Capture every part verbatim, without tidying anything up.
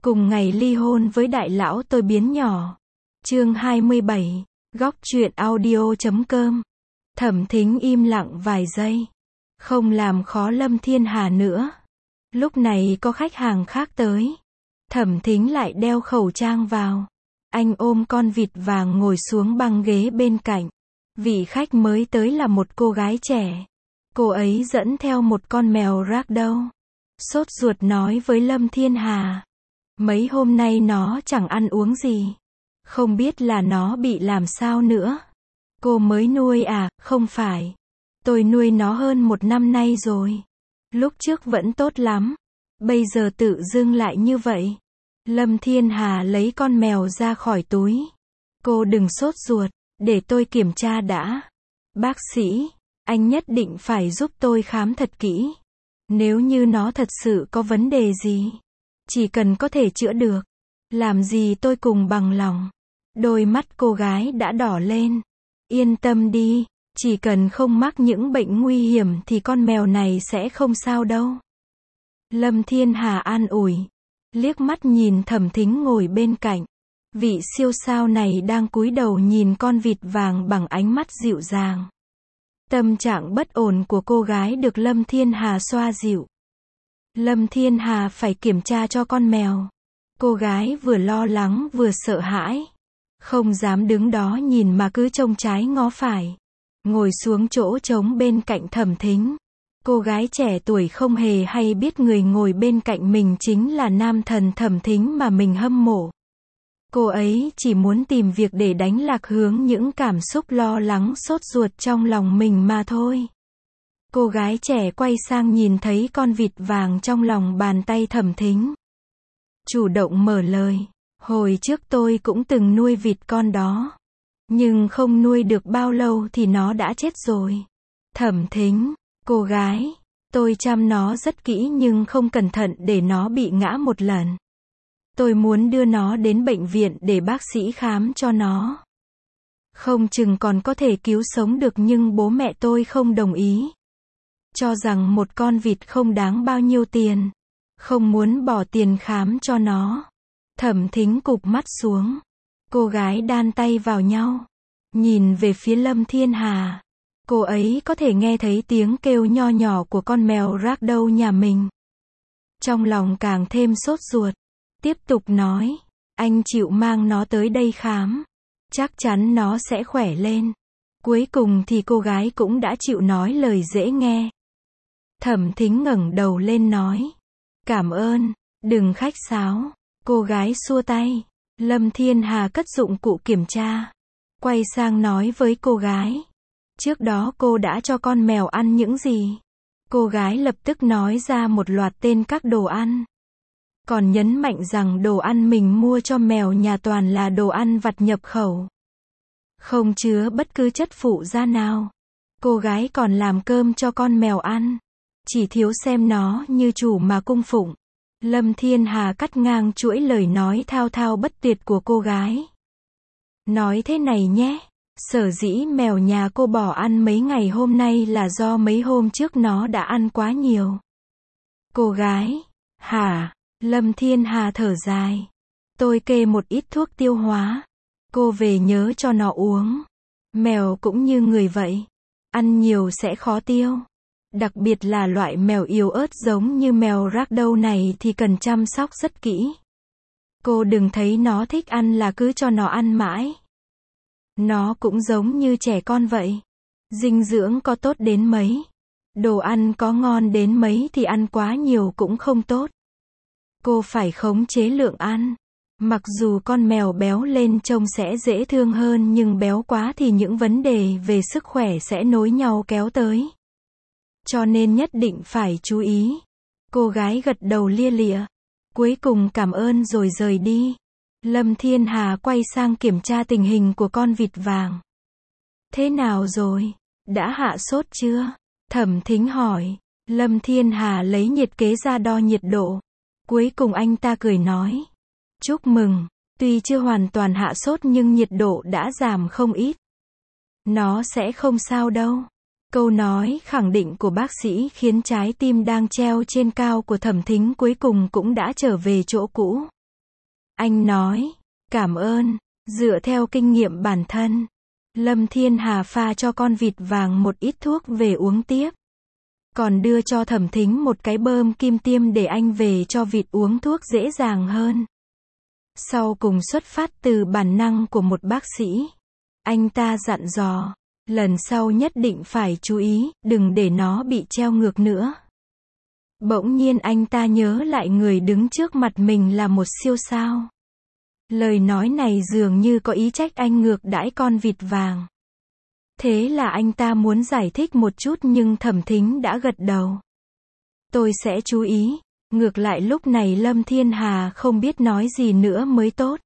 Cùng ngày ly hôn với đại lão tôi biến nhỏ. Chương hai mươi bảy, góc truyện audio chấm com. Thẩm Thính im lặng vài giây. Không làm khó Lâm Thiên Hà nữa. Lúc này có khách hàng khác tới. Thẩm Thính lại đeo khẩu trang vào. Anh ôm con vịt vàng ngồi xuống băng ghế bên cạnh. Vị khách mới tới là một cô gái trẻ. Cô ấy dẫn theo một con mèo ragdoll. Sốt ruột nói với Lâm Thiên Hà. Mấy hôm nay nó chẳng ăn uống gì. Không biết là nó bị làm sao nữa. Cô mới nuôi à? Không phải. Tôi nuôi nó hơn một năm nay rồi. Lúc trước vẫn tốt lắm. Bây giờ tự dưng lại như vậy. Lâm Thiên Hà lấy con mèo ra khỏi túi. Cô đừng sốt ruột, để tôi kiểm tra đã. Bác sĩ, anh nhất định phải giúp tôi khám thật kỹ. Nếu như nó thật sự có vấn đề gì, chỉ cần có thể chữa được, làm gì tôi cùng bằng lòng. Đôi mắt cô gái đã đỏ lên. Yên tâm đi, chỉ cần không mắc những bệnh nguy hiểm thì con mèo này sẽ không sao đâu. Lâm Thiên Hà an ủi. Liếc mắt nhìn Thẩm Thính ngồi bên cạnh. Vị siêu sao này đang cúi đầu nhìn con vịt vàng bằng ánh mắt dịu dàng. Tâm trạng bất ổn của cô gái được Lâm Thiên Hà xoa dịu. Lâm Thiên Hà phải kiểm tra cho con mèo. Cô gái vừa lo lắng vừa sợ hãi. Không dám đứng đó nhìn mà cứ trông trái ngó phải. Ngồi xuống chỗ trống bên cạnh Thẩm Thính. Cô gái trẻ tuổi không hề hay biết người ngồi bên cạnh mình chính là nam thần Thẩm Thính mà mình hâm mộ. Cô ấy chỉ muốn tìm việc để đánh lạc hướng những cảm xúc lo lắng sốt ruột trong lòng mình mà thôi. Cô gái trẻ quay sang nhìn thấy con vịt vàng trong lòng bàn tay Thẩm Thính. Chủ động mở lời. Hồi trước tôi cũng từng nuôi vịt con đó. Nhưng không nuôi được bao lâu thì nó đã chết rồi. Thẩm Thính. Cô gái. Tôi chăm nó rất kỹ nhưng không cẩn thận để nó bị ngã một lần. Tôi muốn đưa nó đến bệnh viện để bác sĩ khám cho nó. Không chừng còn có thể cứu sống được nhưng bố mẹ tôi không đồng ý. Cho rằng một con vịt không đáng bao nhiêu tiền. Không muốn bỏ tiền khám cho nó. Thẩm Thính cụp mắt xuống. Cô gái đan tay vào nhau. Nhìn về phía Lâm Thiên Hà. Cô ấy có thể nghe thấy tiếng kêu nho nhỏ của con mèo ragdoll nhà mình. Trong lòng càng thêm sốt ruột. Tiếp tục nói. Anh chịu mang nó tới đây khám. Chắc chắn nó sẽ khỏe lên. Cuối cùng thì cô gái cũng đã chịu nói lời dễ nghe. Thẩm Thính ngẩng đầu lên nói. Cảm ơn, đừng khách sáo. Cô gái xua tay. Lâm Thiên Hà cất dụng cụ kiểm tra. Quay sang nói với cô gái. Trước đó cô đã cho con mèo ăn những gì? Cô gái lập tức nói ra một loạt tên các đồ ăn. Còn nhấn mạnh rằng đồ ăn mình mua cho mèo nhà toàn là đồ ăn vặt nhập khẩu. Không chứa bất cứ chất phụ gia nào. Cô gái còn làm cơm cho con mèo ăn. Chỉ thiếu xem nó như chủ mà cung phụng. Lâm Thiên Hà cắt ngang chuỗi lời nói thao thao bất tuyệt của cô gái. Nói thế này nhé. Sở dĩ mèo nhà cô bỏ ăn mấy ngày hôm nay là do mấy hôm trước nó đã ăn quá nhiều. Cô gái. Hả? Lâm Thiên Hà thở dài. Tôi kê một ít thuốc tiêu hóa. Cô về nhớ cho nó uống. Mèo cũng như người vậy. Ăn nhiều sẽ khó tiêu. Đặc biệt là loại mèo yếu ớt giống như mèo ragdoll này thì cần chăm sóc rất kỹ. Cô đừng thấy nó thích ăn là cứ cho nó ăn mãi. Nó cũng giống như trẻ con vậy. Dinh dưỡng có tốt đến mấy. Đồ ăn có ngon đến mấy thì ăn quá nhiều cũng không tốt. Cô phải khống chế lượng ăn. Mặc dù con mèo béo lên trông sẽ dễ thương hơn nhưng béo quá thì những vấn đề về sức khỏe sẽ nối nhau kéo tới. Cho nên nhất định phải chú ý. Cô gái gật đầu lia lịa. Cuối cùng cảm ơn rồi rời đi. Lâm Thiên Hà quay sang kiểm tra tình hình của con vịt vàng. Thế nào rồi? Đã hạ sốt chưa? Thẩm Thính hỏi. Lâm Thiên Hà lấy nhiệt kế ra đo nhiệt độ. Cuối cùng anh ta cười nói. Chúc mừng. Tuy chưa hoàn toàn hạ sốt nhưng nhiệt độ đã giảm không ít. Nó sẽ không sao đâu. Câu nói khẳng định của bác sĩ khiến trái tim đang treo trên cao của Thẩm Thính cuối cùng cũng đã trở về chỗ cũ. Anh nói, cảm ơn, dựa theo kinh nghiệm bản thân. Lâm Thiên Hà pha cho con vịt vàng một ít thuốc về uống tiếp. Còn đưa cho Thẩm Thính một cái bơm kim tiêm để anh về cho vịt uống thuốc dễ dàng hơn. Sau cùng xuất phát từ bản năng của một bác sĩ. Anh ta dặn dò, lần sau nhất định phải chú ý, đừng để nó bị treo ngược nữa. Bỗng nhiên anh ta nhớ lại người đứng trước mặt mình là một siêu sao. Lời nói này dường như có ý trách anh ngược đãi con vịt vàng. Thế là anh ta muốn giải thích một chút nhưng Thẩm Thính đã gật đầu. Tôi sẽ chú ý. Ngược lại lúc này Lâm Thiên Hà không biết nói gì nữa mới tốt.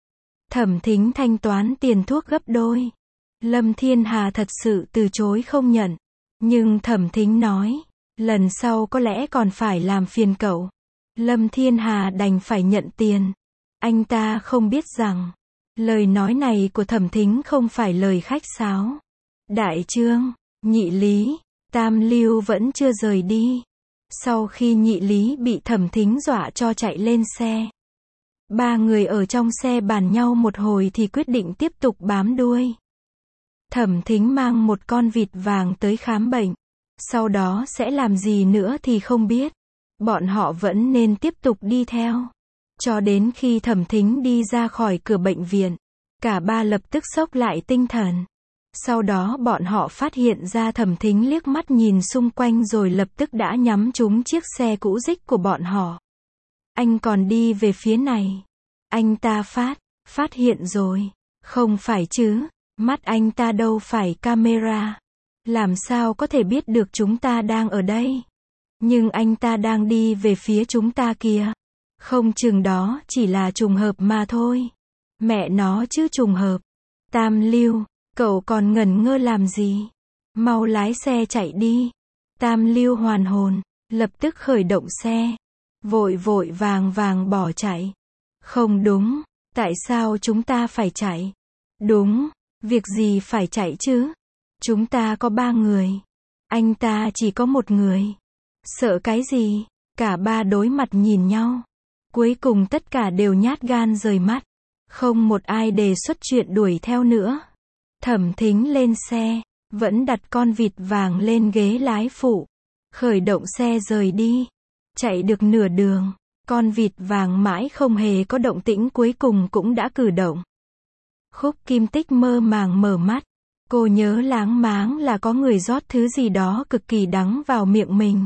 Thẩm Thính thanh toán tiền thuốc gấp đôi. Lâm Thiên Hà thật sự từ chối không nhận. Nhưng Thẩm Thính nói, lần sau có lẽ còn phải làm phiền cậu. Lâm Thiên Hà đành phải nhận tiền. Anh ta không biết rằng, lời nói này của Thẩm Thính không phải lời khách sáo. Đại Trương, Nhị Lý, Tam Lưu vẫn chưa rời đi. Sau khi Nhị Lý bị Thẩm Thính dọa cho chạy lên xe. Ba người ở trong xe bàn nhau một hồi thì quyết định tiếp tục bám đuôi. Thẩm Thính mang một con vịt vàng tới khám bệnh. Sau đó sẽ làm gì nữa thì không biết. Bọn họ vẫn nên tiếp tục đi theo. Cho đến khi Thẩm Thính đi ra khỏi cửa bệnh viện. Cả ba lập tức xốc lại tinh thần. Sau đó bọn họ phát hiện ra Thẩm Thính liếc mắt nhìn xung quanh rồi lập tức đã nhắm trúng chiếc xe cũ rích của bọn họ. Anh còn đi về phía này. Anh ta phát, phát hiện rồi. Không phải chứ, mắt anh ta đâu phải camera. Làm sao có thể biết được chúng ta đang ở đây? Nhưng anh ta đang đi về phía chúng ta kìa. Không chừng đó chỉ là trùng hợp mà thôi. Mẹ nó chứ trùng hợp. Tam Lưu, cậu còn ngẩn ngơ làm gì? Mau lái xe chạy đi. Tam Lưu hoàn hồn, lập tức khởi động xe. Vội vội vàng vàng bỏ chạy. Không đúng, tại sao chúng ta phải chạy? Đúng, việc gì phải chạy chứ? Chúng ta có ba người. Anh ta chỉ có một người. Sợ cái gì? Cả ba đối mặt nhìn nhau. Cuối cùng tất cả đều nhát gan rời mắt. Không một ai đề xuất chuyện đuổi theo nữa. Thẩm Thính lên xe, vẫn đặt con vịt vàng lên ghế lái phụ. Khởi động xe rời đi. Chạy được nửa đường, con vịt vàng mãi không hề có động tĩnh cuối cùng cũng đã cử động. Khúc Kim Tích mơ màng mở mắt. Cô nhớ láng máng là có người rót thứ gì đó cực kỳ đắng vào miệng mình.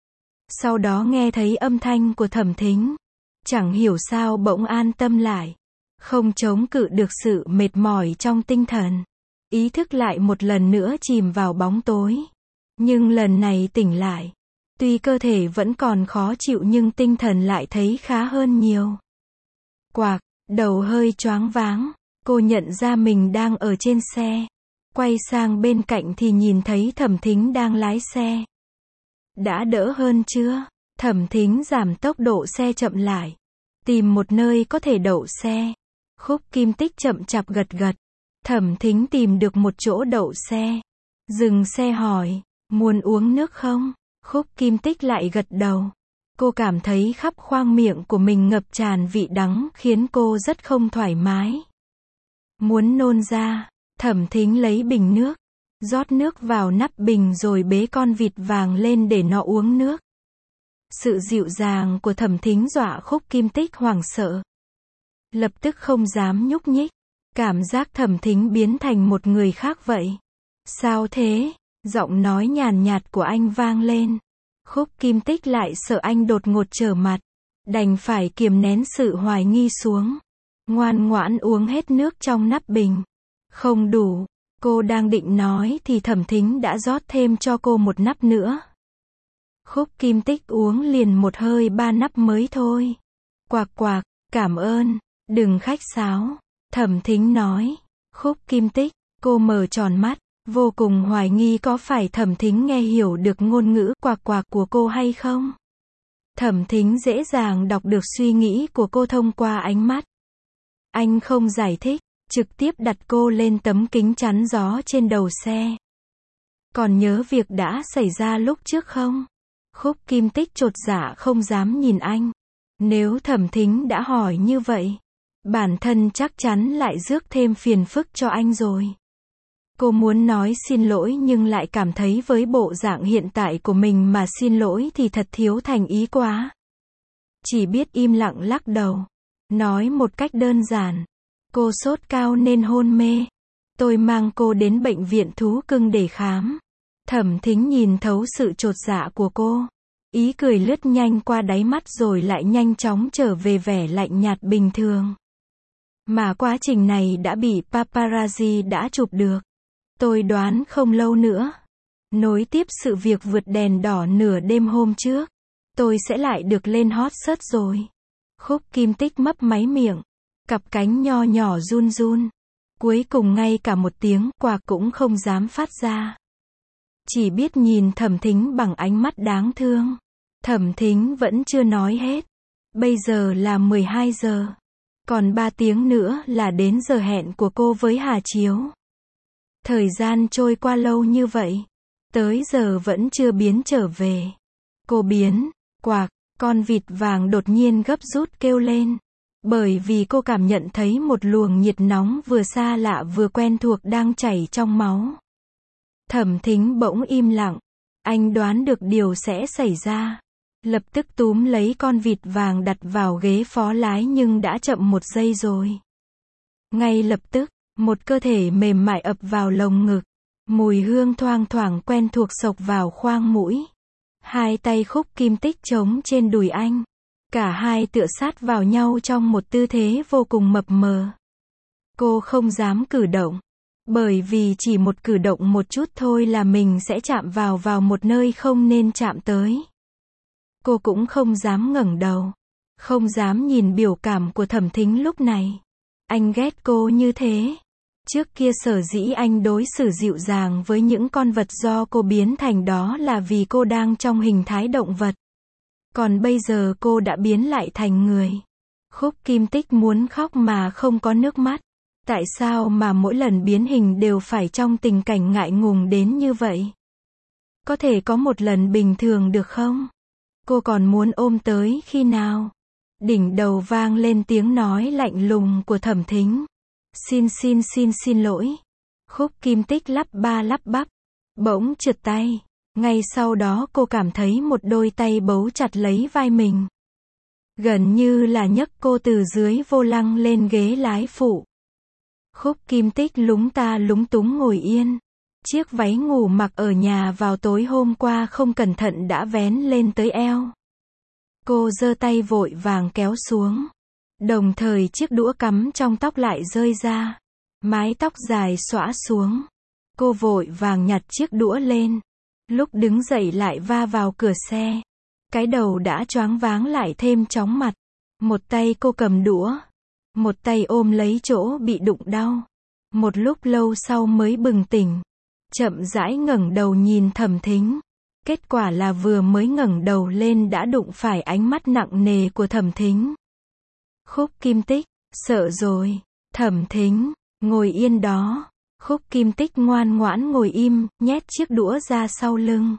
Sau đó nghe thấy âm thanh của Thẩm Thính. Chẳng hiểu sao bỗng an tâm lại. Không chống cự được sự mệt mỏi trong tinh thần. Ý thức lại một lần nữa chìm vào bóng tối. Nhưng lần này tỉnh lại. Tuy cơ thể vẫn còn khó chịu nhưng tinh thần lại thấy khá hơn nhiều. Quạc, đầu hơi choáng váng. Cô nhận ra mình đang ở trên xe. Quay sang bên cạnh thì nhìn thấy Thẩm Thính đang lái xe. Đã đỡ hơn chưa? Thẩm Thính giảm tốc độ xe chậm lại. Tìm một nơi có thể đậu xe. Khúc Kim Tích chậm chạp gật gật. Thẩm Thính tìm được một chỗ đậu xe. Dừng xe hỏi, muốn uống nước không? Khúc Kim Tích lại gật đầu. Cô cảm thấy khắp khoang miệng của mình ngập tràn vị đắng khiến cô rất không thoải mái. Muốn nôn ra. Thẩm Thính lấy bình nước. Rót nước vào nắp bình rồi bế con vịt vàng lên để nó uống nước. Sự dịu dàng của Thẩm Thính dọa Khúc Kim Tích hoảng sợ. Lập tức không dám nhúc nhích. Cảm giác Thẩm Thính biến thành một người khác vậy. Sao thế? Giọng nói nhàn nhạt của anh vang lên. Khúc Kim Tích lại sợ anh đột ngột trở mặt. Đành phải kiềm nén sự hoài nghi xuống. Ngoan ngoãn uống hết nước trong nắp bình. Không đủ. Cô đang định nói thì Thẩm Thính đã rót thêm cho cô một nắp nữa. Khúc Kim Tích uống liền một hơi ba nắp mới thôi. Quạc quạc, cảm ơn, đừng khách sáo. Thẩm Thính nói. Khúc Kim Tích, cô mở tròn mắt, vô cùng hoài nghi có phải Thẩm Thính nghe hiểu được ngôn ngữ quạc quạc của cô hay không. Thẩm Thính dễ dàng đọc được suy nghĩ của cô thông qua ánh mắt. Anh không giải thích, trực tiếp đặt cô lên tấm kính chắn gió trên đầu xe. Còn nhớ việc đã xảy ra lúc trước không? Khúc Kim Tích chột dạ không dám nhìn anh. Nếu Thẩm Thính đã hỏi như vậy, Bản thân chắc chắn lại rước thêm phiền phức cho anh rồi. Cô muốn nói xin lỗi nhưng lại cảm thấy với bộ dạng hiện tại của mình mà xin lỗi thì thật thiếu thành ý quá. Chỉ biết im lặng lắc đầu. Nói một cách đơn giản. Cô sốt cao nên hôn mê. Tôi mang cô đến bệnh viện thú cưng để khám. Thẩm Thính nhìn thấu sự chột dạ của cô. Ý cười lướt nhanh qua đáy mắt rồi lại nhanh chóng trở về vẻ lạnh nhạt bình thường. Mà quá trình này đã bị paparazzi đã chụp được. Tôi đoán không lâu nữa. Nối tiếp sự việc vượt đèn đỏ nửa đêm hôm trước. Tôi sẽ lại được lên hot search rồi. Khúc Kim Tích mấp máy miệng. Cặp cánh nho nhỏ run run. Cuối cùng ngay cả một tiếng quạc cũng không dám phát ra. Chỉ biết nhìn Thẩm Thính bằng ánh mắt đáng thương. Thẩm Thính vẫn chưa nói hết. Bây giờ là mười hai giờ. Còn ba tiếng nữa là đến giờ hẹn của cô với Hà Chiếu. Thời gian trôi qua lâu như vậy. Tới giờ vẫn chưa biến trở về. Cô biến, quạc, con vịt vàng đột nhiên gấp rút kêu lên. Bởi vì cô cảm nhận thấy một luồng nhiệt nóng vừa xa lạ vừa quen thuộc đang chảy trong máu. Thẩm Thính bỗng im lặng. Anh đoán được điều sẽ xảy ra. Lập tức túm lấy con vịt vàng đặt vào ghế phó lái nhưng đã chậm một giây rồi. Ngay lập tức, một cơ thể mềm mại ập vào lồng ngực. Mùi hương thoang thoảng quen thuộc xộc vào khoang mũi. Hai tay Khúc Kim Tích chống trên đùi anh. Cả hai tựa sát vào nhau trong một tư thế vô cùng mập mờ. Cô không dám cử động. Bởi vì chỉ một cử động một chút thôi là mình sẽ chạm vào vào một nơi không nên chạm tới. Cô cũng không dám ngẩng đầu. Không dám nhìn biểu cảm của Thẩm Thính lúc này. Anh ghét cô như thế. Trước kia sở dĩ anh đối xử dịu dàng với những con vật do cô biến thành đó là vì cô đang trong hình thái động vật. Còn bây giờ cô đã biến lại thành người. Khúc Kim Tích muốn khóc mà không có nước mắt. Tại sao mà mỗi lần biến hình đều phải trong tình cảnh ngại ngùng đến như vậy? Có thể có một lần bình thường được không? Cô còn muốn ôm tới khi nào? Đỉnh đầu vang lên tiếng nói lạnh lùng của Thẩm Thính. Xin xin xin xin lỗi. Khúc Kim Tích lắp ba lắp bắp. Bỗng trượt tay. Ngay sau đó cô cảm thấy một đôi tay bấu chặt lấy vai mình. Gần như là nhấc cô từ dưới vô lăng lên ghế lái phụ. Khúc Kim Tích lúng ta lúng túng ngồi yên. Chiếc váy ngủ mặc ở nhà vào tối hôm qua không cẩn thận đã vén lên tới eo. Cô giơ tay vội vàng kéo xuống. Đồng thời chiếc đũa cắm trong tóc lại rơi ra. Mái tóc dài xõa xuống. Cô vội vàng nhặt chiếc đũa lên. Lúc đứng dậy lại va vào cửa xe. Cái đầu đã choáng váng lại thêm chóng mặt. Một tay cô cầm đũa. Một tay ôm lấy chỗ bị đụng đau. Một lúc lâu sau mới bừng tỉnh. Chậm rãi ngẩng đầu nhìn Thẩm Thính. Kết quả là vừa mới ngẩng đầu lên đã đụng phải ánh mắt nặng nề của Thẩm Thính. Khúc Kim Tích, sợ rồi. Thẩm Thính, ngồi yên đó. Khúc Kim Tích ngoan ngoãn ngồi im, nhét chiếc đũa ra sau lưng.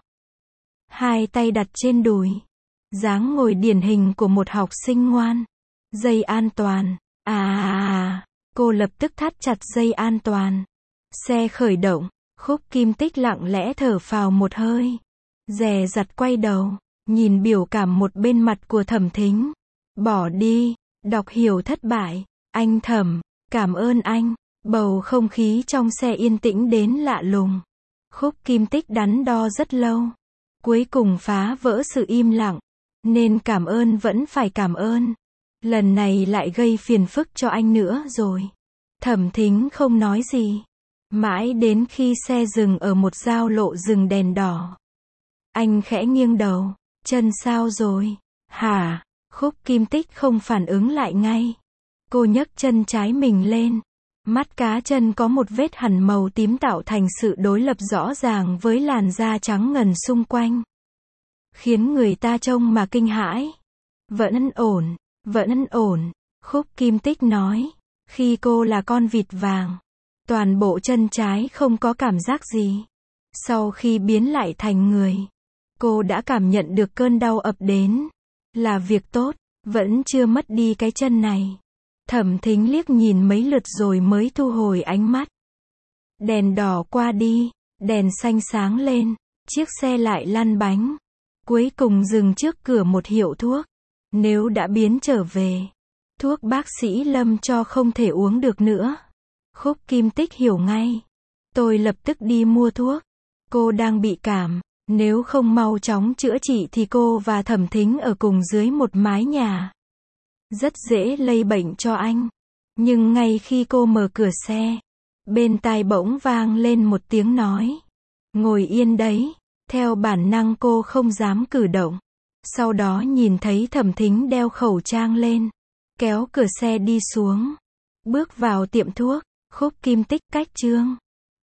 Hai tay đặt trên đùi. Dáng ngồi điển hình của một học sinh ngoan. Dây an toàn. À à à, cô lập tức thắt chặt dây an toàn. Xe khởi động. Khúc Kim Tích lặng lẽ thở phào một hơi. Dè dặt quay đầu. Nhìn biểu cảm một bên mặt của Thẩm Thính. Bỏ đi. Đọc hiểu thất bại. Anh Thẩm, cảm ơn anh. Bầu không khí trong xe yên tĩnh đến lạ lùng. Khúc Kim Tích đắn đo rất lâu. Cuối cùng phá vỡ sự im lặng. Nên cảm ơn vẫn phải cảm ơn. Lần này lại gây phiền phức cho anh nữa rồi. Thẩm Thính không nói gì. Mãi đến khi xe dừng ở một giao lộ dừng đèn đỏ. Anh khẽ nghiêng đầu. Chân sao rồi? Hả? Khúc Kim Tích không phản ứng lại ngay. Cô nhấc chân trái mình lên. Mắt cá chân có một vết hằn màu tím tạo thành sự đối lập rõ ràng với làn da trắng ngần xung quanh. Khiến người ta trông mà kinh hãi. Vẫn ổn, vẫn ổn, Khúc Kim Tích nói. Khi cô là con vịt vàng, toàn bộ chân trái không có cảm giác gì. Sau khi biến lại thành người, cô đã cảm nhận được cơn đau ập đến. Là việc tốt, vẫn chưa mất đi cái chân này. Thẩm Thính liếc nhìn mấy lượt rồi mới thu hồi ánh mắt. Đèn đỏ qua đi, đèn xanh sáng lên, chiếc xe lại lăn bánh. Cuối cùng dừng trước cửa một hiệu thuốc. Nếu đã biến trở về, thuốc bác sĩ Lâm cho không thể uống được nữa. Khúc Kim Tích hiểu ngay. Tôi lập tức đi mua thuốc. Cô đang bị cảm, nếu không mau chóng chữa trị thì cô và Thẩm Thính ở cùng dưới một mái nhà. Rất dễ lây bệnh cho anh. Nhưng ngay khi cô mở cửa xe, bên tai bỗng vang lên một tiếng nói. Ngồi yên đấy. Theo bản năng cô không dám cử động. Sau đó nhìn thấy Thẩm Thính đeo khẩu trang lên, kéo cửa xe đi xuống, bước vào tiệm thuốc. Khúc Kim Tích cách Trương